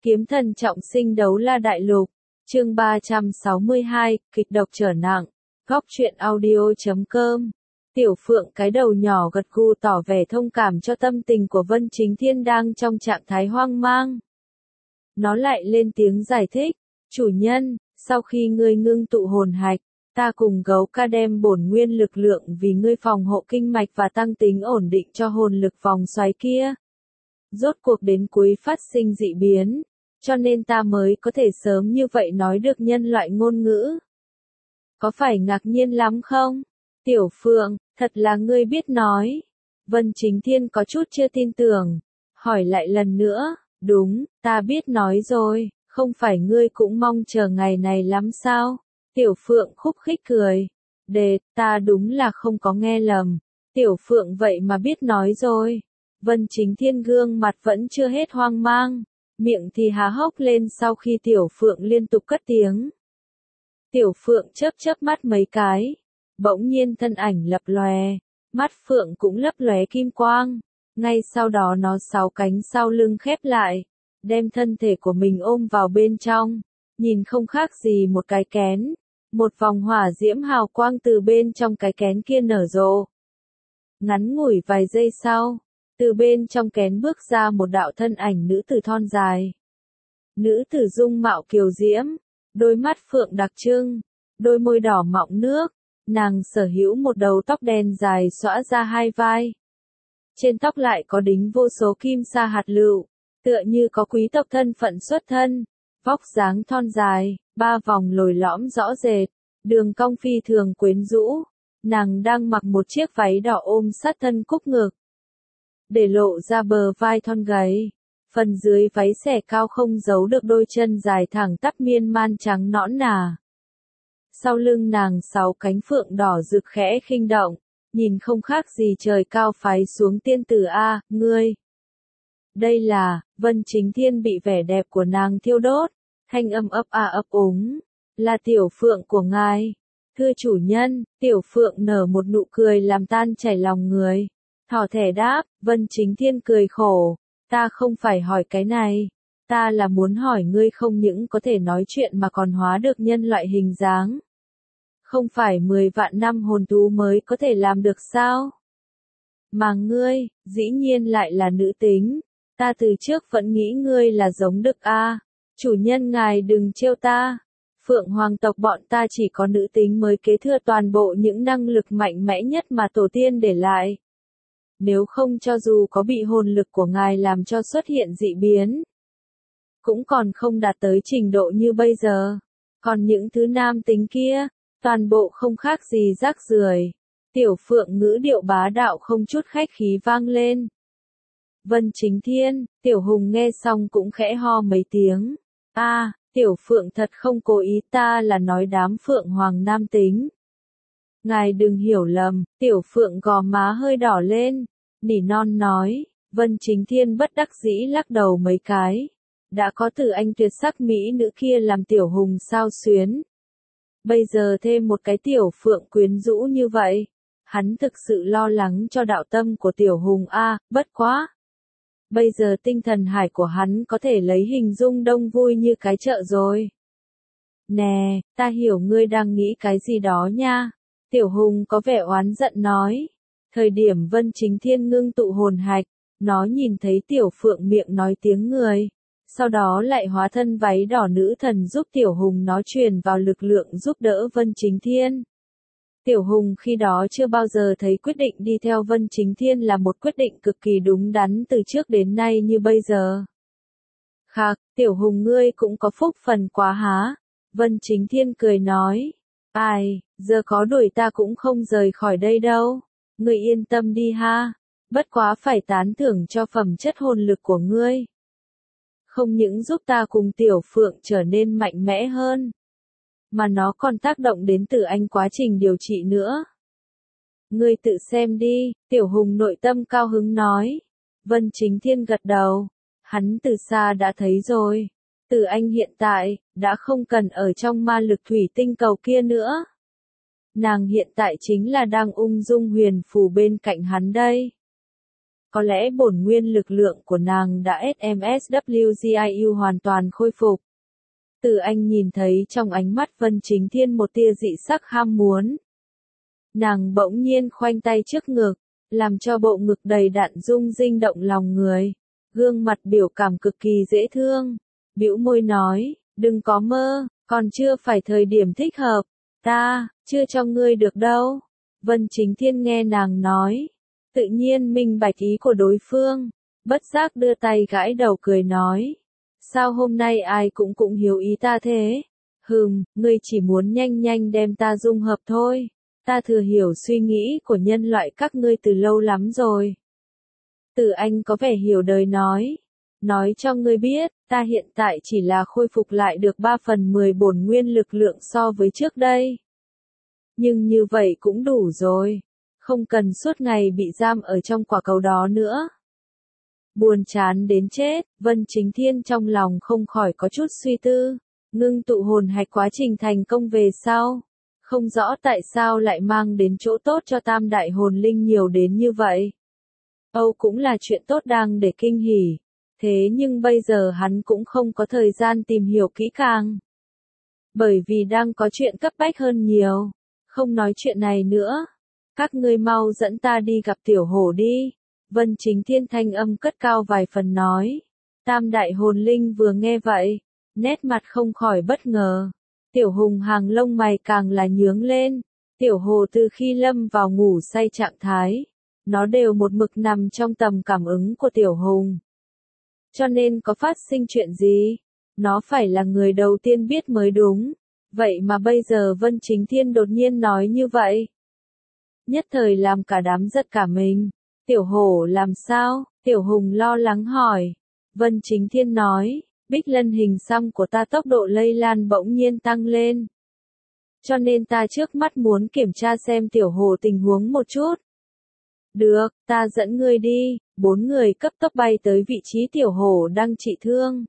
Kiếm thần trọng sinh đấu la đại lục, chương 362, kịch độc trở nặng, góc truyện audio.com. Tiểu Phượng cái đầu nhỏ gật gù tỏ vẻ thông cảm cho tâm tình của Vân Chính Thiên đang trong trạng thái hoang mang. Nó lại lên tiếng giải thích, chủ nhân, sau khi ngươi ngưng tụ hồn hạch, ta cùng gấu ca đem bổn nguyên lực lượng vì ngươi phòng hộ kinh mạch và tăng tính ổn định cho hồn lực vòng xoáy kia. Rốt cuộc đến cuối phát sinh dị biến, cho nên ta mới có thể sớm như vậy nói được nhân loại ngôn ngữ. Có phải ngạc nhiên lắm không? Tiểu Phượng, thật là ngươi biết nói. Vân Chính Thiên có chút chưa tin tưởng, hỏi lại lần nữa, đúng, ta biết nói rồi, không phải ngươi cũng mong chờ ngày này lắm sao? Tiểu Phượng khúc khích cười, ta đúng là không có nghe lầm, Tiểu Phượng vậy mà biết nói rồi. Vân Chính Thiên gương mặt vẫn chưa hết hoang mang, miệng thì há hốc lên sau khi Tiểu Phượng liên tục cất tiếng. Tiểu Phượng chớp mắt mấy cái, bỗng nhiên thân ảnh lập lòe, mắt Phượng cũng lấp lóe kim quang, ngay sau đó nó sáu cánh sau lưng khép lại, đem thân thể của mình ôm vào bên trong, nhìn không khác gì một cái kén, một vòng hỏa diễm hào quang từ bên trong cái kén kia nở rộ. Ngắn ngủi vài giây sau, từ bên trong kén bước ra một đạo thân ảnh nữ tử thon dài. Nữ tử dung mạo kiều diễm, đôi mắt phượng đặc trưng, đôi môi đỏ mọng nước, nàng sở hữu một đầu tóc đen dài xõa ra hai vai. Trên tóc lại có đính vô số kim sa hạt lựu, tựa như có quý tộc thân phận xuất thân, vóc dáng thon dài, ba vòng lồi lõm rõ rệt, đường cong phi thường quyến rũ. Nàng đang mặc một chiếc váy đỏ ôm sát thân cúc ngực, để lộ ra bờ vai thon gầy. Phần dưới váy xẻ cao không giấu được đôi chân dài thẳng tắp miên man trắng nõn nà. Sau lưng nàng sáu cánh phượng đỏ rực khẽ khinh động, nhìn không khác gì trời cao phái xuống tiên tử a, ngươi. Đây là, Vân Chính Thiên bị vẻ đẹp của nàng thiêu đốt, thanh âm ấp a ấp úng, là Tiểu Phượng của ngài. Thưa chủ nhân, Tiểu Phượng nở một nụ cười làm tan chảy lòng người. Thỏ thẻ đáp, Vân Chính Thiên cười khổ, ta không phải hỏi cái này, ta là muốn hỏi ngươi không những có thể nói chuyện mà còn hóa được nhân loại hình dáng. Không phải 10 vạn năm hồn thú mới có thể làm được sao? Mà ngươi, dĩ nhiên lại là nữ tính, ta từ trước vẫn nghĩ ngươi là giống Đực a. Chủ nhân ngài đừng trêu ta. Phượng hoàng tộc bọn ta chỉ có nữ tính mới kế thừa toàn bộ những năng lực mạnh mẽ nhất mà tổ tiên để lại. Nếu không cho dù có bị hồn lực của ngài làm cho xuất hiện dị biến, cũng còn không đạt tới trình độ như bây giờ. Còn những thứ nam tính kia, toàn bộ không khác gì rác rưởi. Tiểu Phượng ngữ điệu bá đạo không chút khách khí vang lên. Vân Chính Thiên, Tiểu Hùng nghe xong cũng khẽ ho mấy tiếng. Tiểu Phượng thật không cố ý, ta là nói đám Phượng hoàng nam tính. Ngài đừng hiểu lầm. Tiểu Phượng gò má hơi đỏ lên, nỉ non nói. Vân Chính Thiên bất đắc dĩ lắc đầu mấy cái. Đã có từ anh tuyệt sắc mỹ nữ kia làm Tiểu Hùng sao xuyến. Bây giờ thêm một cái Tiểu Phượng quyến rũ như vậy. Hắn thực sự lo lắng cho đạo tâm của Tiểu Hùng bất quá. Bây giờ tinh thần hải của hắn có thể lấy hình dung đông vui như cái chợ rồi. Nè, ta hiểu ngươi đang nghĩ cái gì đó nha. Tiểu Hùng có vẻ oán giận nói. Thời điểm Vân Chính Thiên ngưng tụ hồn hạch, nó nhìn thấy Tiểu Phượng miệng nói tiếng người. Sau đó lại hóa thân váy đỏ nữ thần giúp Tiểu Hùng nó truyền vào lực lượng giúp đỡ Vân Chính Thiên. Tiểu Hùng khi đó chưa bao giờ thấy quyết định đi theo Vân Chính Thiên là một quyết định cực kỳ đúng đắn từ trước đến nay như bây giờ. Khạc, Tiểu Hùng ngươi cũng có phúc phần quá há. Vân Chính Thiên cười nói. Giờ có đuổi ta cũng không rời khỏi đây đâu. Ngươi yên tâm đi ha. Bất quá phải tán thưởng cho phẩm chất hồn lực của ngươi. Không những giúp ta cùng Tiểu Phượng trở nên mạnh mẽ hơn, mà nó còn tác động đến từ anh quá trình điều trị nữa. Ngươi tự xem đi, Tiểu Hùng nội tâm cao hứng nói. Vân Chính Thiên gật đầu. Hắn từ xa đã thấy rồi. Từ anh hiện tại, đã không cần ở trong ma lực thủy tinh cầu kia nữa. Nàng hiện tại chính là đang ung dung huyền phù bên cạnh hắn đây. Có lẽ bổn nguyên lực lượng của nàng đã SMSWGIU hoàn toàn khôi phục. Từ Anh nhìn thấy trong ánh mắt Vân Chính Thiên một tia dị sắc ham muốn. Nàng bỗng nhiên khoanh tay trước ngực, làm cho bộ ngực đầy đặn rung rinh động lòng người. Gương mặt biểu cảm cực kỳ dễ thương. Bĩu môi nói, đừng có mơ, còn chưa phải thời điểm thích hợp. Ta, chưa cho ngươi được đâu. Vân Chính Thiên nghe nàng nói. Tự nhiên minh bạch ý của đối phương. Bất giác đưa tay gãi đầu cười nói. Sao hôm nay ai cũng hiểu ý ta thế? Ngươi chỉ muốn nhanh nhanh đem ta dung hợp thôi. Ta thừa hiểu suy nghĩ của nhân loại các ngươi từ lâu lắm rồi. Từ Anh có vẻ hiểu đời nói. Nói cho ngươi biết, ta hiện tại chỉ là khôi phục lại được 3/10 bổn nguyên lực lượng so với trước đây. Nhưng như vậy cũng đủ rồi. Không cần suốt ngày bị giam ở trong quả cầu đó nữa. Buồn chán đến chết, Vân Chính Thiên trong lòng không khỏi có chút suy tư. Ngưng tụ hồn hạch quá trình thành công về sau. Không rõ tại sao lại mang đến chỗ tốt cho tam đại hồn linh nhiều đến như vậy. Âu cũng là chuyện tốt đang để kinh hỉ. Thế nhưng bây giờ hắn cũng không có thời gian tìm hiểu kỹ càng. Bởi vì đang có chuyện cấp bách hơn nhiều. Không nói chuyện này nữa. Các ngươi mau dẫn ta đi gặp tiểu hổ đi. Vân Chính Thiên thanh âm cất cao vài phần nói. Tam đại hồn linh vừa nghe vậy. Nét mặt không khỏi bất ngờ. Tiểu hùng hàng lông mày càng là nhướng lên. Tiểu hồ từ khi lâm vào ngủ say trạng thái. Nó đều một mực nằm trong tầm cảm ứng của tiểu hùng. Cho nên có phát sinh chuyện gì? Nó phải là người đầu tiên biết mới đúng. Vậy mà bây giờ Vân Chính Thiên đột nhiên nói như vậy. Nhất thời làm cả đám giật cả mình. Tiểu hổ làm sao? Tiểu hùng lo lắng hỏi. Vân Chính Thiên nói, Bích Lân hình xăm của ta tốc độ lây lan bỗng nhiên tăng lên. Cho nên ta trước mắt muốn kiểm tra xem tiểu hổ tình huống một chút. Được, ta dẫn ngươi đi. 4 người cấp tốc bay tới vị trí tiểu hổ đang trị thương.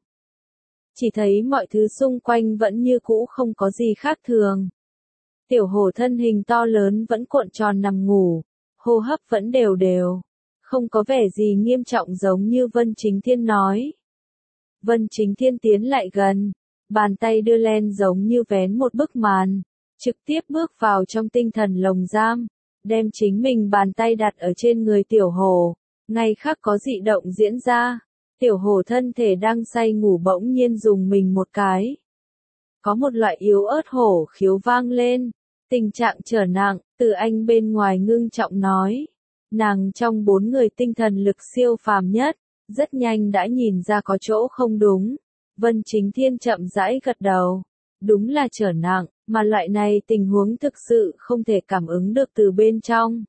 Chỉ thấy mọi thứ xung quanh vẫn như cũ không có gì khác thường. Tiểu hổ thân hình to lớn vẫn cuộn tròn nằm ngủ, hô hấp vẫn đều đều, không có vẻ gì nghiêm trọng giống như Vân Chính Thiên nói. Vân Chính Thiên tiến lại gần, bàn tay đưa lên giống như vén một bức màn, trực tiếp bước vào trong tinh thần lồng giam, đem chính mình bàn tay đặt ở trên người tiểu hổ, ngay khắc có dị động diễn ra. Tiểu hổ thân thể đang say ngủ bỗng nhiên dùng mình một cái. Có một loại yếu ớt hổ khiếu vang lên. Tình trạng trở nặng, Từ Anh bên ngoài ngưng trọng nói. Nàng trong 4 người tinh thần lực siêu phàm nhất, rất nhanh đã nhìn ra có chỗ không đúng. Vân Chính Thiên chậm rãi gật đầu. Đúng là trở nặng, mà loại này tình huống thực sự không thể cảm ứng được từ bên trong.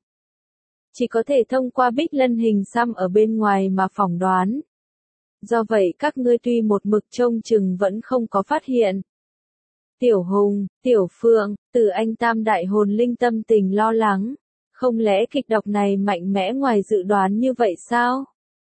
Chỉ có thể thông qua Bích Lân hình xăm ở bên ngoài mà phỏng đoán. Do vậy các ngươi tuy một mực trông chừng vẫn không có phát hiện. Tiểu Hùng, Tiểu Phượng, Từ Anh tam đại hồn linh tâm tình lo lắng. Không lẽ kịch độc này mạnh mẽ ngoài dự đoán như vậy sao?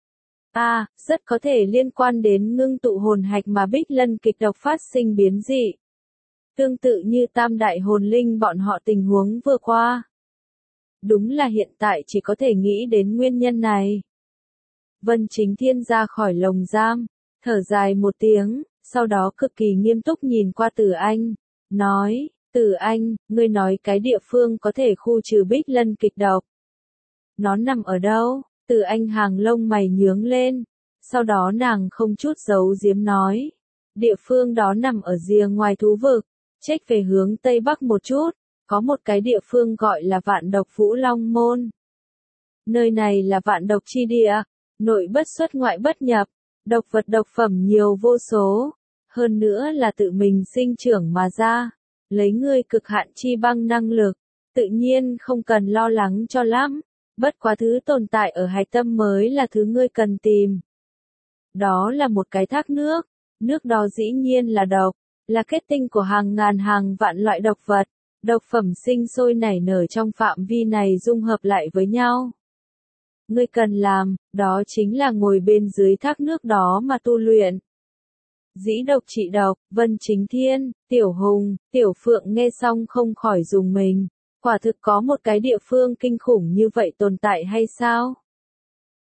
Rất có thể liên quan đến ngưng tụ hồn hạch mà Bích Lân kịch độc phát sinh biến dị. Tương tự như tam đại hồn linh bọn họ tình huống vừa qua. Đúng là hiện tại chỉ có thể nghĩ đến nguyên nhân này. Vân Chính Thiên ra khỏi lồng giam, thở dài một tiếng, sau đó cực kỳ nghiêm túc nhìn qua Từ Anh, nói, Từ Anh, ngươi nói cái địa phương có thể khu trừ Bích Lân kịch độc. Nó nằm ở đâu? Từ Anh hàng lông mày nhướng lên, sau đó nàng không chút giấu giếm nói, địa phương đó nằm ở rìa ngoài thú vực, chếch về hướng tây bắc một chút, có một cái địa phương gọi là Vạn Độc Vũ Long Môn. Nơi này là vạn độc chi địa. Nội bất xuất ngoại bất nhập, độc vật độc phẩm nhiều vô số, hơn nữa là tự mình sinh trưởng mà ra, lấy ngươi cực hạn chi băng năng lực, tự nhiên không cần lo lắng cho lắm, bất quá thứ tồn tại ở hạch tâm mới là thứ ngươi cần tìm. Đó là một cái thác nước, nước đó dĩ nhiên là độc, là kết tinh của hàng ngàn hàng vạn loại độc vật, độc phẩm sinh sôi nảy nở trong phạm vi này dung hợp lại với nhau. Ngươi cần làm, đó chính là ngồi bên dưới thác nước đó mà tu luyện. Dĩ độc trị độc, Vân Chính Thiên, Tiểu Hùng, Tiểu Phượng nghe xong không khỏi dùng mình. Quả thực có một cái địa phương kinh khủng như vậy tồn tại hay sao?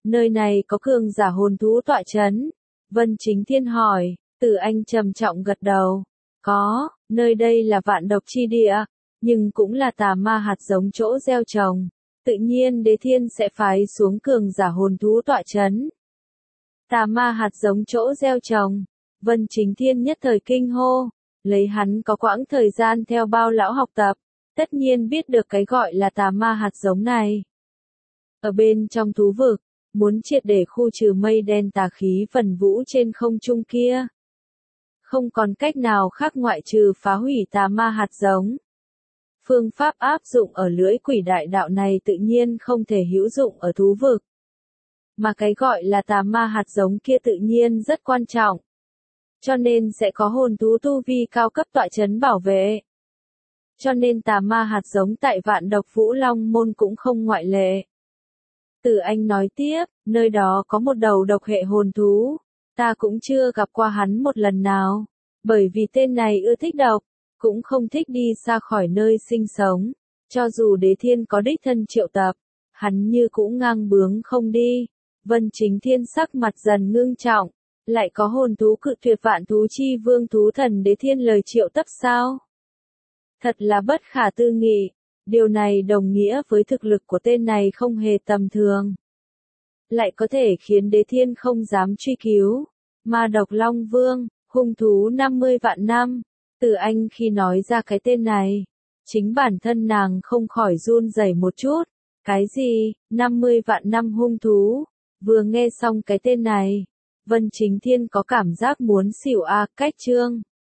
Nơi này có cường giả hồn thú tọa chấn. Vân Chính Thiên hỏi, Từ Anh trầm trọng gật đầu. Có, nơi đây là vạn độc chi địa, nhưng cũng là tà ma hạt giống chỗ gieo trồng. Tự nhiên Đế Thiên sẽ phái xuống cường giả hồn thú tọa chấn. Tà ma hạt giống chỗ gieo trồng. Vân Chính Thiên nhất thời kinh hô, lấy hắn có quãng thời gian theo bao lão học tập, tất nhiên biết được cái gọi là tà ma hạt giống này. Ở bên trong thú vực, muốn triệt để khu trừ mây đen tà khí vần vũ trên không trung kia. Không còn cách nào khác ngoại trừ phá hủy tà ma hạt giống. Phương pháp áp dụng ở lưỡi quỷ đại đạo này tự nhiên không thể hữu dụng ở thú vực. Mà cái gọi là tà ma hạt giống kia tự nhiên rất quan trọng. Cho nên sẽ có hồn thú tu vi cao cấp tọa chấn bảo vệ. Cho nên tà ma hạt giống tại vạn độc Vũ Long Môn cũng không ngoại lệ. Từ Anh nói tiếp, nơi đó có một đầu độc hệ hồn thú. Ta cũng chưa gặp qua hắn một lần nào. Bởi vì tên này ưa thích độc, cũng không thích đi xa khỏi nơi sinh sống. Cho dù Đế Thiên có đích thân triệu tập, hắn như cũng ngang bướng không đi. Vân Chính Thiên sắc mặt dần ngưng trọng. Lại có hồn thú cự tuyệt vạn thú chi vương thú thần Đế Thiên lời triệu tập sao? Thật là bất khả tư nghị. Điều này đồng nghĩa với thực lực của tên này không hề tầm thường. Lại có thể khiến Đế Thiên không dám truy cứu. Ma độc Long Vương, hung thú 50 vạn năm. Từ Anh khi nói ra cái tên này, chính bản thân nàng không khỏi run rẩy một chút. Cái gì, 50 vạn năm hung thú? Vừa nghe xong cái tên này, Vân Chính Thiên có cảm giác muốn xỉu cách chương.